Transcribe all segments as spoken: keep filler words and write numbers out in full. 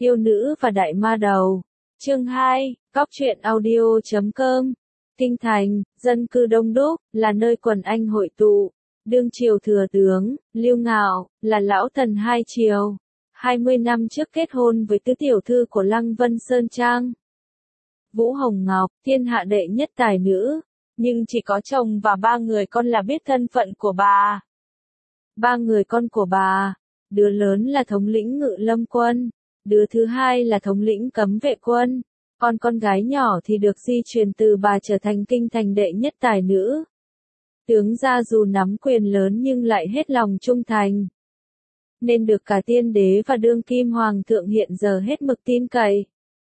Yêu nữ và đại ma đầu. Chương hai, Cóc truyện audio chấm com. Kinh thành, dân cư đông đúc, là nơi quần anh hội tụ. Đương triều thừa tướng, Lưu Ngạo, là lão thần hai triều. hai mươi năm trước kết hôn với tứ tiểu thư của Lăng Vân Sơn Trang. Vũ Hồng Ngọc, thiên hạ đệ nhất tài nữ. Nhưng chỉ có chồng và ba người con là biết thân phận của bà. Ba người con của bà, đứa lớn là thống lĩnh Ngự Lâm quân, đứa thứ hai là thống lĩnh Cấm Vệ quân, còn con gái nhỏ thì được di truyền từ bà trở thành kinh thành đệ nhất tài nữ. Tướng gia dù nắm quyền lớn nhưng lại hết lòng trung thành, nên được cả tiên đế và đương kim hoàng thượng hiện giờ hết mực tin cậy.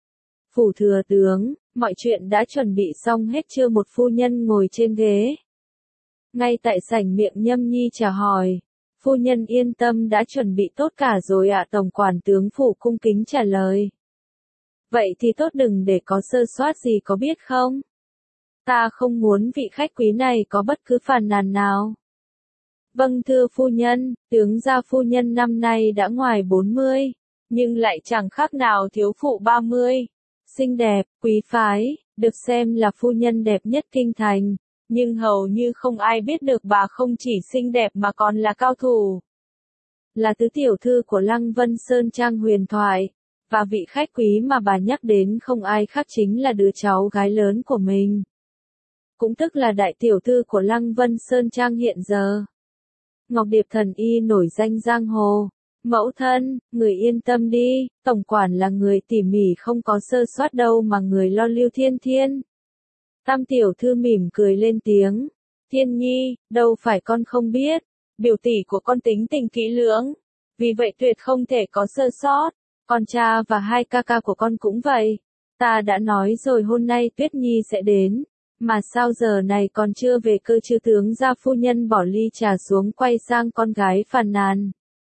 Phủ thừa tướng, mọi chuyện đã chuẩn bị xong hết chưa? Một phu nhân ngồi trên ghế. Ngay tại sảnh miệng nhâm nhi chào hỏi. Phu nhân yên tâm, đã chuẩn bị tốt cả rồi ạ. Tổng quản tướng phủ cung kính trả lời. Vậy thì tốt, đừng để có sơ soát gì có biết không? Ta không muốn vị khách quý này có bất cứ phàn nàn nào. Vâng thưa phu nhân, tướng gia phu nhân năm nay đã ngoài bốn mươi, nhưng lại chẳng khác nào thiếu phụ ba mươi. Xinh đẹp, quý phái, được xem là phu nhân đẹp nhất kinh thành, nhưng hầu như không ai biết được bà không chỉ xinh đẹp mà còn là cao thủ. Là tứ tiểu thư của Lăng Vân Sơn Trang huyền thoại, và vị khách quý mà bà nhắc đến không ai khác chính là đứa cháu gái lớn của mình. Cũng tức là đại tiểu thư của Lăng Vân Sơn Trang hiện giờ. Ngọc Điệp thần y nổi danh giang hồ. Mẫu thân, người yên tâm đi, tổng quản là người tỉ mỉ không có sơ soát đâu mà người lo Lưu Thiên Thiên. Tam tiểu thư mỉm cười lên tiếng. Thiên nhi, đâu phải con không biết, biểu tỷ của con tính tình kỹ lưỡng, vì vậy tuyệt không thể có sơ sót, con cha và hai ca ca của con cũng vậy. Ta đã nói rồi hôm nay Tuyết Nhi sẽ đến, mà sao giờ này còn chưa về cơ chứ? Tướng gia phu nhân bỏ ly trà xuống quay sang con gái phàn nàn.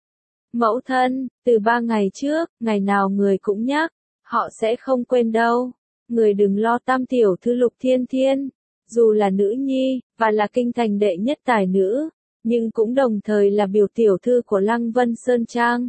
Mẫu thân, từ ba ngày trước, ngày nào người cũng nhắc, họ sẽ không quên đâu. Người đừng lo, tam tiểu thư Lục Thiên Thiên, dù là nữ nhi, và là kinh thành đệ nhất tài nữ, nhưng cũng đồng thời là biểu tiểu thư của Lăng Vân Sơn Trang.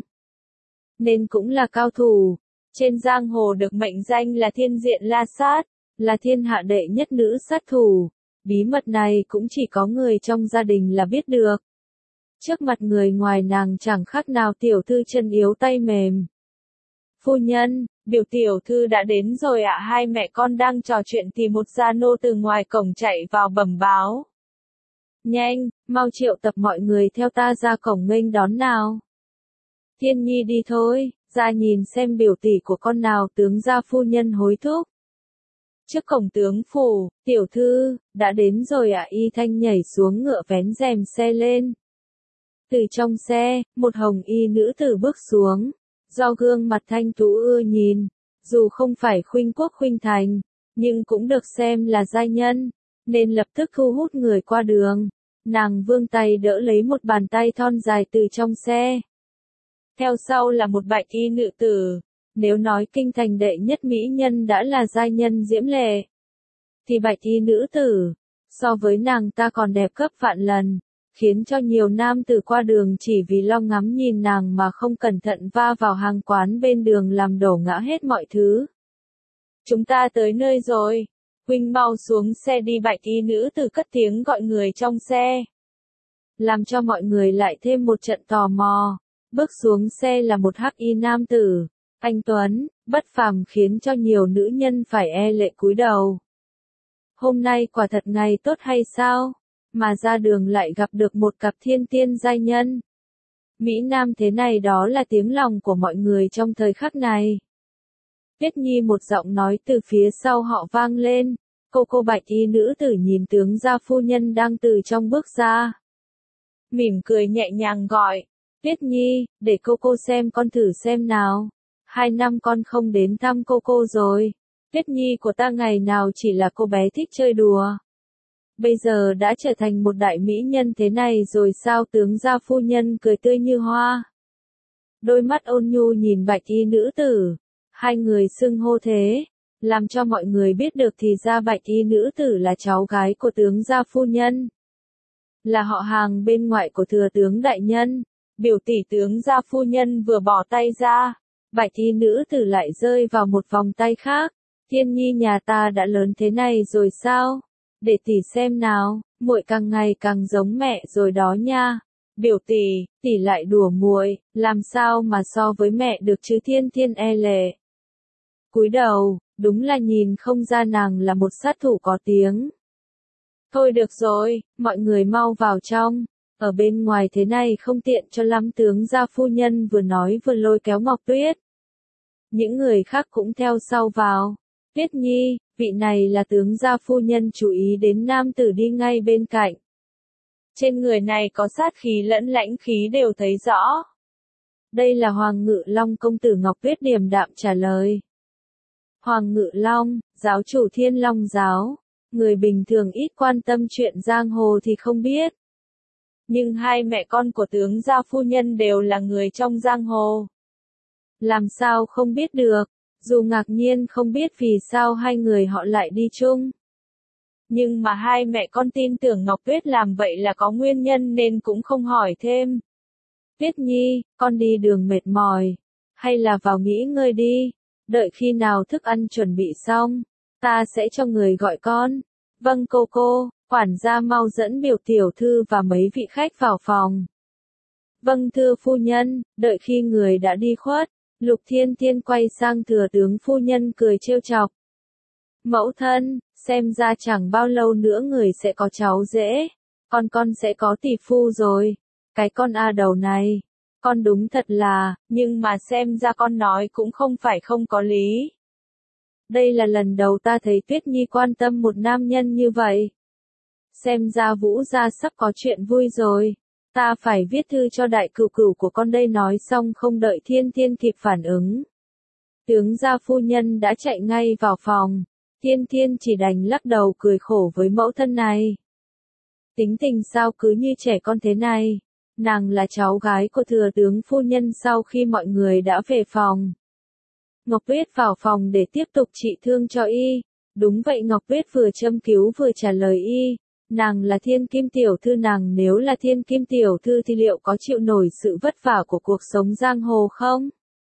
Nên cũng là cao thủ, trên giang hồ được mệnh danh là thiên diện la sát, là thiên hạ đệ nhất nữ sát thủ. Bí mật này cũng chỉ có người trong gia đình là biết được. Trước mặt người ngoài nàng chẳng khác nào tiểu thư chân yếu tay mềm. Phu nhân, biểu tiểu thư đã đến rồi ạ. Hai mẹ con đang trò chuyện thì một gia nô từ ngoài cổng chạy vào bẩm báo. Nhanh, mau triệu tập mọi người theo ta ra cổng nghênh đón nào. Thiên nhi đi thôi, ra nhìn xem biểu tỷ của con nào. Tướng gia phu nhân hối thúc. Trước cổng tướng phủ, tiểu thư, đã đến rồi ạ. Y Thanh nhảy xuống ngựa vén rèm xe lên. Từ trong xe, một hồng y nữ tử bước xuống, do gương mặt thanh tú ưa nhìn, dù không phải khuynh quốc khuynh thành, nhưng cũng được xem là giai nhân, nên lập tức thu hút người qua đường. Nàng vươn tay đỡ lấy một bàn tay thon dài từ trong xe. Theo sau là một bạch y nữ tử. Nếu nói kinh thành đệ nhất mỹ nhân đã là giai nhân diễm lệ, thì bạch y nữ tử, so với nàng ta còn đẹp gấp vạn lần, khiến cho nhiều nam tử qua đường chỉ vì lo ngắm nhìn nàng mà không cẩn thận va vào hàng quán bên đường làm đổ ngã hết mọi thứ. Chúng ta tới nơi rồi, huynh mau xuống xe đi. Bạch y nữ tử cất tiếng gọi người trong xe, làm cho mọi người lại thêm một trận tò mò. Bước xuống xe là một hắc y nam tử, anh tuấn, bất phàm, khiến cho nhiều nữ nhân phải e lệ cúi đầu. Hôm nay quả thật ngày tốt hay sao, mà ra đường lại gặp được một cặp thiên tiên giai nhân. Mỹ Nam thế này, đó là tiếng lòng của mọi người trong thời khắc này. Tuyết Nhi, một giọng nói từ phía sau họ vang lên. Cô cô bạch y nữ tử nhìn tướng gia phu nhân đang từ trong bước ra, mỉm cười nhẹ nhàng gọi. Tuyết Nhi, để cô cô xem con thử xem nào. Hai năm con không đến thăm cô cô rồi. Tuyết Nhi của ta ngày nào chỉ là cô bé thích chơi đùa, bây giờ đã trở thành một đại mỹ nhân thế này rồi sao? Tướng gia phu nhân cười tươi như hoa, đôi mắt ôn nhu nhìn bạch y nữ tử. Hai người xưng hô thế, làm cho mọi người biết được thì ra bạch y nữ tử là cháu gái của tướng gia phu nhân, là họ hàng bên ngoại của thừa tướng đại nhân. Biểu tỷ tướng gia phu nhân vừa bỏ tay ra, Bạch y nữ tử lại rơi vào một vòng tay khác. Thiên nhi nhà ta đã lớn thế này rồi sao? Để tỷ xem nào, muội càng ngày càng giống mẹ rồi đó nha. Biểu tỷ, tỷ lại đùa muội, làm sao mà so với mẹ được chứ? Thiên Thiên e lệ. Cúi đầu, đúng là nhìn không ra nàng là một sát thủ có tiếng. Thôi được rồi, mọi người mau vào trong. Ở bên ngoài thế này không tiện cho lắm. Tướng gia phu nhân vừa nói vừa lôi kéo Ngọc Tuyết. Những người khác cũng theo sau vào. Tuyết Nhi, vị này là tướng gia phu nhân, chú ý đến nam tử đi ngay bên cạnh. Trên người này có sát khí lẫn lãnh khí đều thấy rõ. Đây là Hoàng Ngự Long công tử. Ngọc Tuyết điềm đạm trả lời. Hoàng Ngự Long, giáo chủ Thiên Long giáo. Người bình thường ít quan tâm chuyện giang hồ thì không biết. Nhưng hai mẹ con của tướng gia phu nhân đều là người trong giang hồ. Làm sao không biết được, dù ngạc nhiên không biết vì sao hai người họ lại đi chung. Nhưng mà hai mẹ con tin tưởng Ngọc Tuyết làm vậy là có nguyên nhân nên cũng không hỏi thêm. Tuyết Nhi, con đi đường mệt mỏi, hay là vào nghỉ ngơi đi, đợi khi nào thức ăn chuẩn bị xong, ta sẽ cho người gọi con. Vâng cô cô, quản gia mau dẫn biểu tiểu thư và mấy vị khách vào phòng. Vâng thưa phu nhân. Đợi khi người đã đi khuất, Lục Thiên Thiên quay sang thừa tướng phu nhân cười trêu chọc. Mẫu thân, xem ra chẳng bao lâu nữa người sẽ có cháu rể, con con sẽ có tỷ phu rồi. Cái con a đầu này, con đúng thật là, nhưng mà xem ra con nói cũng không phải không có lý. Đây là lần đầu ta thấy Tuyết Nhi quan tâm một nam nhân như vậy. Xem ra Vũ gia sắp có chuyện vui rồi. Ta phải viết thư cho đại cửu cửu của con đây. Nói xong không đợi Thiên Thiên kịp phản ứng, tướng gia phu nhân đã chạy ngay vào phòng. Thiên Thiên chỉ đành lắc đầu cười khổ với mẫu thân này. Tính tình sao cứ như trẻ con thế này. Nàng là cháu gái của thừa tướng phu nhân. Sau khi mọi người đã về phòng, Ngọc Tuyết vào phòng để tiếp tục trị thương cho y. Đúng vậy, Ngọc Tuyết vừa châm cứu vừa trả lời y. Nàng là Thiên Kim tiểu thư, nàng nếu là Thiên Kim tiểu thư thì liệu có chịu nổi sự vất vả của cuộc sống giang hồ không?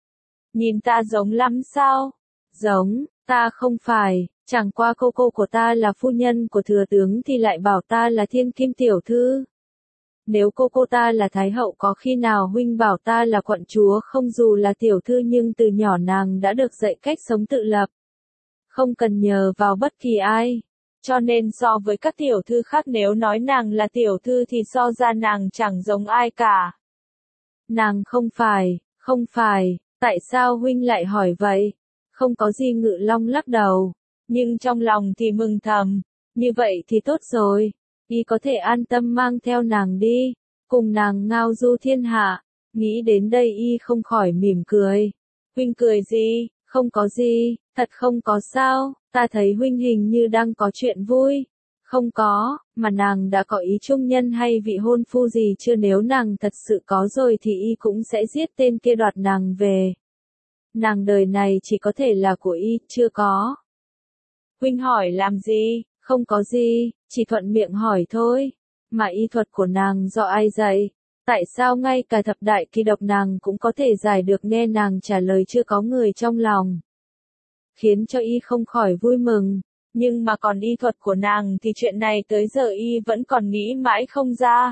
Nhìn ta giống lắm sao? Giống, ta không phải, chẳng qua cô cô của ta là phu nhân của thừa tướng thì lại bảo ta là Thiên Kim tiểu thư. Nếu cô cô ta là thái hậu có khi nào huynh bảo ta là quận chúa không? Dù là tiểu thư nhưng từ nhỏ nàng đã được dạy cách sống tự lập, không cần nhờ vào bất kỳ ai. Cho nên so với các tiểu thư khác, nếu nói nàng là tiểu thư thì so ra nàng chẳng giống ai cả. Nàng không phải, không phải, tại sao huynh lại hỏi vậy? Không có gì. Ngự Long lắc đầu, nhưng trong lòng thì mừng thầm, như vậy thì tốt rồi, y có thể an tâm mang theo nàng đi, cùng nàng ngao du thiên hạ. Nghĩ đến đây y không khỏi mỉm cười. Huynh cười gì? Không có gì, thật không có sao, ta thấy huynh hình như đang có chuyện vui. Không có, mà nàng đã có ý trung nhân hay vị hôn phu gì chưa? Nếu nàng thật sự có rồi thì y cũng sẽ giết tên kia đoạt nàng về. Nàng đời này chỉ có thể là của y, chưa có. Huynh hỏi làm gì? Không có gì, chỉ thuận miệng hỏi thôi. Mà y thuật của nàng do ai dạy? Tại sao ngay cả thập đại kỳ độc nàng cũng có thể giải được? Nghe nàng trả lời chưa có người trong lòng, khiến cho y không khỏi vui mừng. Nhưng mà còn y thuật của nàng thì chuyện này tới giờ y vẫn còn nghĩ mãi không ra.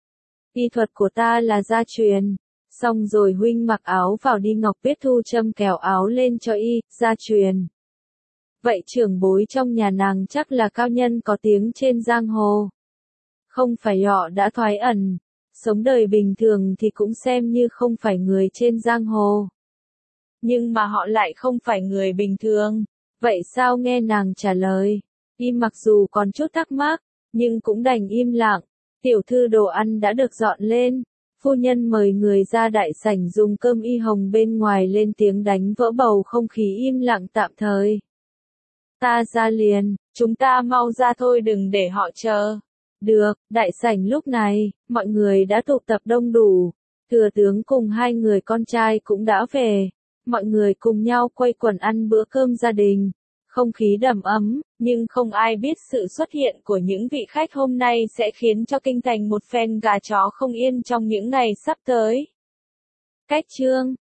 Y thuật của ta là gia truyền. Xong rồi huynh mặc áo vào đi. Ngọc Tuyết thu châm kéo áo lên cho y. Gia truyền. Vậy trưởng bối trong nhà nàng chắc là cao nhân có tiếng trên giang hồ. Không phải họ đã thoái ẩn, sống đời bình thường thì cũng xem như không phải người trên giang hồ. Nhưng mà họ lại không phải người bình thường. Vậy sao? Nghe nàng trả lời, y mặc dù còn chút thắc mắc, nhưng cũng đành im lặng. Tiểu thư, đồ ăn đã được dọn lên. Phu nhân mời người ra đại sảnh dùng cơm. Y Hồng bên ngoài lên tiếng đánh vỡ bầu không khí im lặng tạm thời. Ta ra liền, chúng ta mau ra thôi, đừng để họ chờ. Được, đại sảnh lúc này, mọi người đã tụ tập đông đủ. Thừa tướng cùng hai người con trai cũng đã về. Mọi người cùng nhau quây quần ăn bữa cơm gia đình. Không khí đầm ấm, nhưng không ai biết sự xuất hiện của những vị khách hôm nay sẽ khiến cho kinh thành một phen gà chó không yên trong những ngày sắp tới. Cách chương